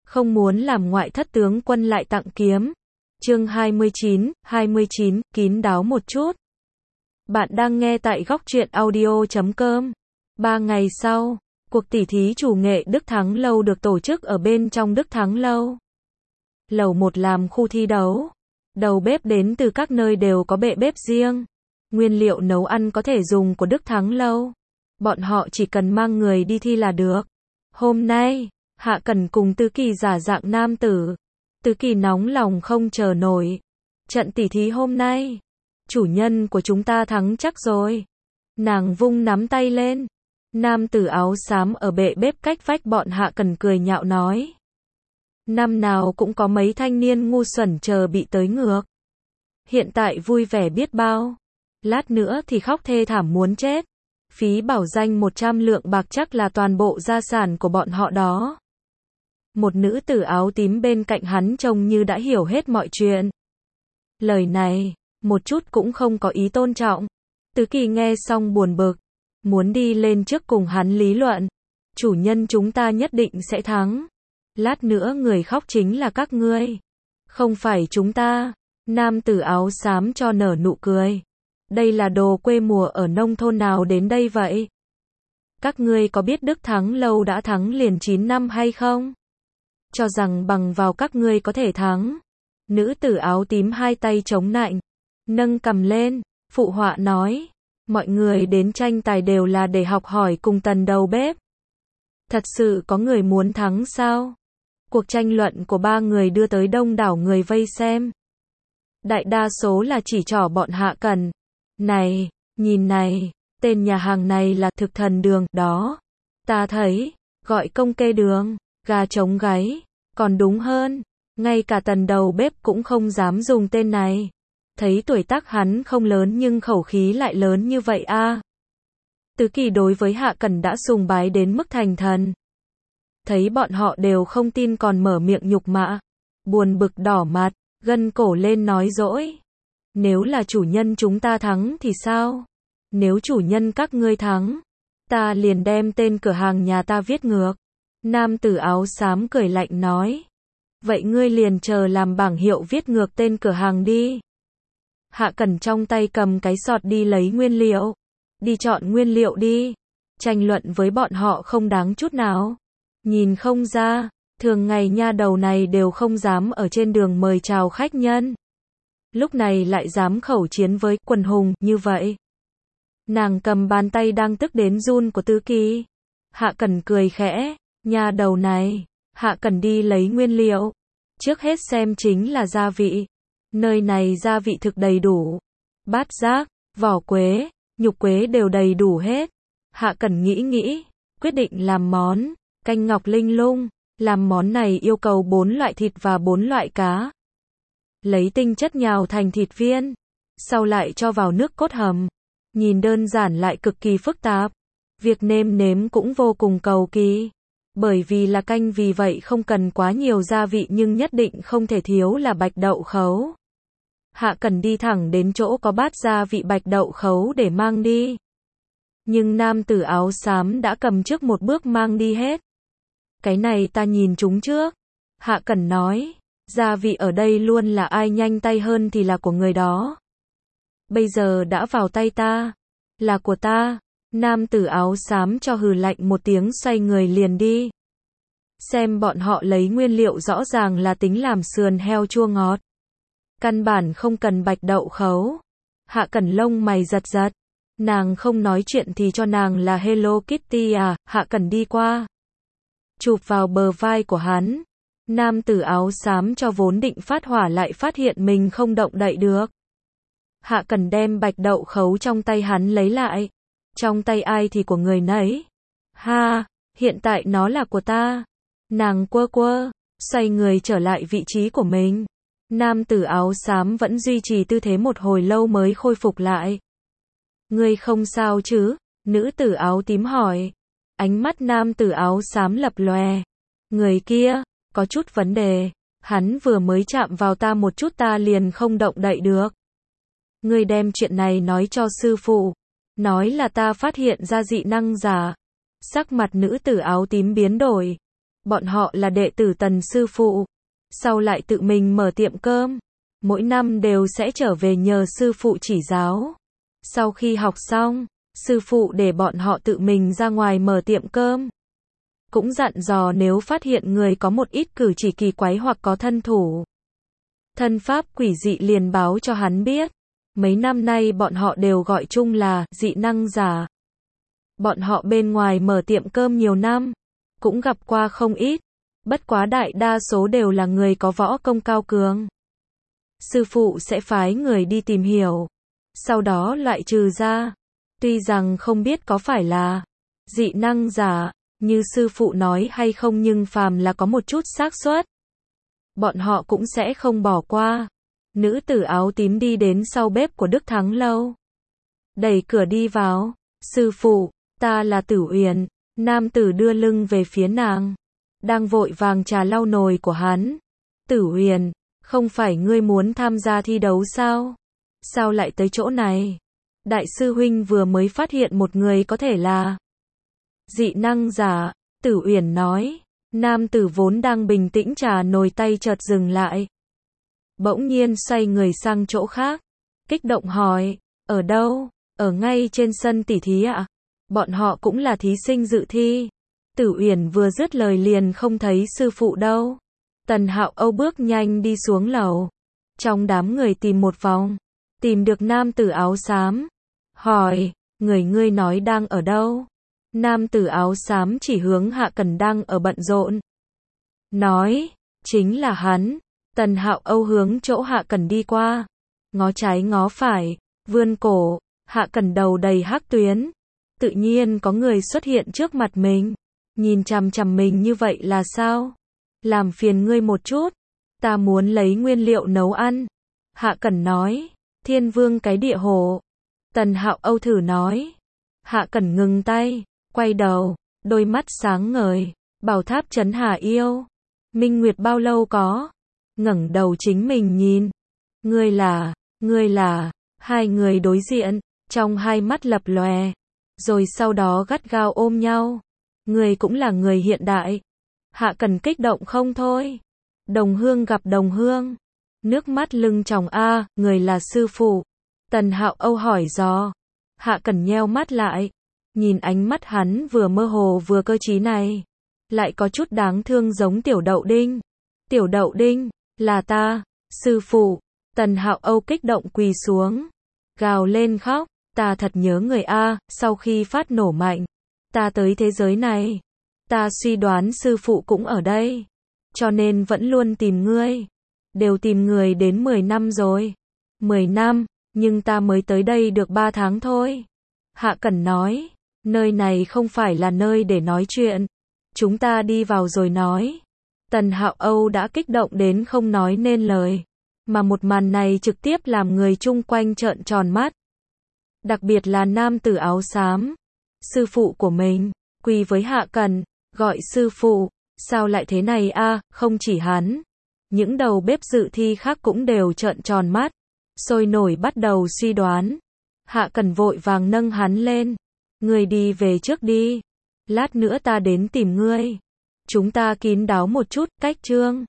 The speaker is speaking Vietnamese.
không muốn làm ngoại thất tướng quân lại tặng kiếm. Chương 29, kín đáo một chút. Bạn đang nghe tại góc truyện audio.com. 3 ngày sau, cuộc tỉ thí chủ nghệ Đức Thắng Lâu được tổ chức ở bên trong Đức Thắng Lâu. Lầu 1 làm khu thi đấu. Đầu bếp đến từ các nơi đều có bệ bếp riêng. Nguyên liệu nấu ăn có thể dùng của Đức Thắng Lâu. Bọn họ chỉ cần mang người đi thi là được. Hôm nay, Hạ Cẩn cùng Tứ Kỳ giả dạng nam tử. Tứ Kỳ nóng lòng không chờ nổi. Trận tỉ thí hôm nay, chủ nhân của chúng ta thắng chắc rồi. Nàng vung nắm tay lên. Nam tử áo xám ở bệ bếp cách vách bọn Hạ Cẩn cười nhạo nói. Năm nào cũng có mấy thanh niên ngu xuẩn chờ bị tới ngược. Hiện tại vui vẻ biết bao. Lát nữa thì khóc thê thảm muốn chết. Phí bảo danh 100 lượng bạc chắc là toàn bộ gia sản của bọn họ đó. Một nữ tử áo tím bên cạnh hắn trông như đã hiểu hết mọi chuyện. Lời này, một chút cũng không có ý tôn trọng. Tứ Kỳ nghe xong buồn bực. Muốn đi lên trước cùng hắn lý luận. Chủ nhân chúng ta nhất định sẽ thắng. Lát nữa người khóc chính là các ngươi. Không phải chúng ta. Nam tử áo xám cho nở nụ cười. Đây là đồ quê mùa ở nông thôn nào đến đây vậy? Các ngươi có biết Đức Thắng Lâu đã thắng liền 9 năm hay không? Cho rằng bằng vào các ngươi có thể thắng. Nữ tử áo tím hai tay chống nạnh. Nâng cầm lên, phụ họa nói. Mọi người đến tranh tài đều là để học hỏi cùng tần đầu bếp. Thật sự có người muốn thắng sao? Cuộc tranh luận của ba người đưa tới đông đảo người vây xem. Đại đa số là chỉ trỏ bọn Hạ Cẩn. Này, nhìn này, tên nhà hàng này là Thực Thần Đường, đó. Ta thấy, gọi công kê đường, gà trống gáy, còn đúng hơn, ngay cả tần đầu bếp cũng không dám dùng tên này. Thấy tuổi tác hắn không lớn nhưng khẩu khí lại lớn như vậy a. Tứ Kỳ đối với Hạ Cẩn đã sùng bái đến mức thành thần. Thấy bọn họ đều không tin còn mở miệng nhục mạ. Buồn bực đỏ mặt, gân cổ lên nói dỗi. Nếu là chủ nhân chúng ta thắng thì sao? Nếu chủ nhân các ngươi thắng, ta liền đem tên cửa hàng nhà ta viết ngược. Nam tử áo xám cười lạnh nói. Vậy ngươi liền chờ làm bảng hiệu viết ngược tên cửa hàng đi. Hạ Cẩn trong tay cầm cái sọt đi lấy nguyên liệu. Đi chọn nguyên liệu đi. Tranh luận với bọn họ không đáng chút nào. Nhìn không ra, thường ngày nha đầu này đều không dám ở trên đường mời chào khách nhân. Lúc này lại dám khẩu chiến với quần hùng như vậy. Nàng cầm bàn tay đang tức đến run của Tứ Kỳ. Hạ Cẩn cười khẽ, nha đầu này. Hạ Cẩn đi lấy nguyên liệu. Trước hết xem chính là gia vị. Nơi này gia vị thực đầy đủ. Bát giác, vỏ quế, nhục quế đều đầy đủ hết. Hạ Cẩn nghĩ, quyết định làm món canh ngọc linh lung. Làm món này yêu cầu 4 loại thịt và 4 loại cá. Lấy tinh chất nhào thành thịt viên, sau lại cho vào nước cốt hầm. Nhìn đơn giản lại cực kỳ phức tạp. Việc nêm nếm cũng vô cùng cầu kỳ. Bởi vì là canh vì vậy không cần quá nhiều gia vị nhưng nhất định không thể thiếu là bạch đậu khấu. Hạ Cẩn đi thẳng đến chỗ có bát gia vị bạch đậu khấu để mang đi. Nhưng nam tử áo xám đã cầm trước một bước mang đi hết. Cái này ta nhìn chúng trước. Hạ Cẩn nói. Gia vị ở đây luôn là ai nhanh tay hơn thì là của người đó. Bây giờ đã vào tay ta. Là của ta. Nam tử áo xám cho hừ lạnh một tiếng xoay người liền đi. Xem bọn họ lấy nguyên liệu rõ ràng là tính làm sườn heo chua ngọt. Căn bản không cần bạch đậu khấu. Hạ Cẩn lông mày giật giật. Nàng không nói chuyện thì cho nàng là Hello Kitty à. Hạ Cẩn đi qua. Chụp vào bờ vai của hắn. Nam tử áo xám cho vốn định phát hỏa lại phát hiện mình không động đậy được. Hạ Cẩn đem bạch đậu khấu trong tay hắn lấy lại. Trong tay ai thì của người nấy. Ha, hiện tại nó là của ta. Nàng quơ, xoay người trở lại vị trí của mình. Nam tử áo xám vẫn duy trì tư thế một hồi lâu mới khôi phục lại. Ngươi không sao chứ? Nữ tử áo tím hỏi. Ánh mắt nam tử áo xám lập lòe. Người kia có chút vấn đề. Hắn vừa mới chạm vào ta một chút ta liền không động đậy được. Ngươi đem chuyện này nói cho sư phụ. Nói là ta phát hiện ra dị năng giả. Sắc mặt nữ tử áo tím biến đổi. Bọn họ là đệ tử Tần sư phụ, sau lại tự mình mở tiệm cơm, mỗi năm đều sẽ trở về nhờ sư phụ chỉ giáo. Sau khi học xong, sư phụ để bọn họ tự mình ra ngoài mở tiệm cơm. Cũng dặn dò nếu phát hiện người có một ít cử chỉ kỳ quái hoặc có thân pháp quỷ dị liền báo cho hắn biết. Mấy năm nay bọn họ đều gọi chung là dị năng giả. Bọn họ bên ngoài mở tiệm cơm nhiều năm, cũng gặp qua không ít, bất quá đại đa số đều là người có võ công cao cường. Sư phụ sẽ phái người đi tìm hiểu, sau đó loại trừ ra. Tuy rằng không biết có phải là dị năng giả như sư phụ nói hay không, nhưng phàm là có một chút xác suất, bọn họ cũng sẽ không bỏ qua. Nữ tử áo tím đi đến sau bếp của Đức Thắng Lâu, đẩy cửa đi vào. Sư phụ, ta là Tử Uyển. Nam tử đưa lưng về phía nàng, đang vội vàng trà lau nồi của hắn. Tử Uyển, không phải ngươi muốn tham gia thi đấu sao? Sao lại tới chỗ này? Đại sư huynh vừa mới phát hiện một người có thể là dị năng giả. Tử Uyển nói. Nam tử vốn đang bình tĩnh trà nồi tay chợt dừng lại, bỗng nhiên xoay người sang chỗ khác, kích động hỏi, ở đâu? Ở ngay trên sân tỉ thí ạ? Bọn họ cũng là thí sinh dự thi. Tử Uyển vừa dứt lời liền không thấy sư phụ đâu. Tần Hạo Âu bước nhanh đi xuống lầu, trong đám người tìm một vòng, tìm được nam tử áo xám, hỏi, người ngươi nói đang ở đâu? Nam tử áo xám chỉ hướng Hạ Cẩn đang ở bận rộn, nói, chính là hắn. Tần Hạo Âu hướng chỗ Hạ Cẩn đi qua, ngó trái ngó phải, vươn cổ. Hạ Cẩn đầu đầy hắc tuyến. Tự nhiên có người xuất hiện trước mặt mình, nhìn chằm chằm mình như vậy là sao? Làm phiền ngươi một chút, ta muốn lấy nguyên liệu nấu ăn. Hạ Cẩn nói, Thiên Vương cái địa hồ. Tần Hạo Âu thử nói. Hạ Cẩn ngừng tay, quay đầu, đôi mắt sáng ngời, bảo tháp trấn Hà yêu. Minh Nguyệt bao lâu có? Ngẩng đầu chính mình nhìn. Ngươi là, hai người đối diện, trong hai mắt lập lòe, rồi sau đó gắt gao ôm nhau. Người cũng là người hiện đại. Hạ Cẩn kích động không thôi. Đồng hương gặp đồng hương, nước mắt lưng tròng a, người là sư phụ. Tần Hạo Âu hỏi dò. Hạ Cẩn nheo mắt lại, nhìn ánh mắt hắn vừa mơ hồ vừa cơ trí này, lại có chút đáng thương giống Tiểu Đậu Đinh. Tiểu Đậu Đinh, là ta, sư phụ. Tần Hạo Âu kích động quỳ xuống, gào lên khóc. Ta thật nhớ người a, sau khi phát nổ mạnh, ta tới thế giới này, ta suy đoán sư phụ cũng ở đây, cho nên vẫn luôn tìm ngươi, đều tìm người đến 10 năm rồi. 10 năm, nhưng ta mới tới đây được 3 tháng thôi. Hạ Cẩn nói, nơi này không phải là nơi để nói chuyện, chúng ta đi vào rồi nói. Tần Hạo Âu đã kích động đến không nói nên lời, mà một màn này trực tiếp làm người chung quanh trợn tròn mắt. Đặc biệt là nam tử áo xám, sư phụ của mình, quỳ với Hạ Cẩn, gọi sư phụ. Sao lại thế này a? Không chỉ hắn, những đầu bếp dự thi khác cũng đều trợn tròn mắt, sôi nổi bắt đầu suy đoán. Hạ Cẩn vội vàng nâng hắn lên, ngươi đi về trước đi, lát nữa ta đến tìm ngươi. Chúng ta kín đáo một chút, cách trương.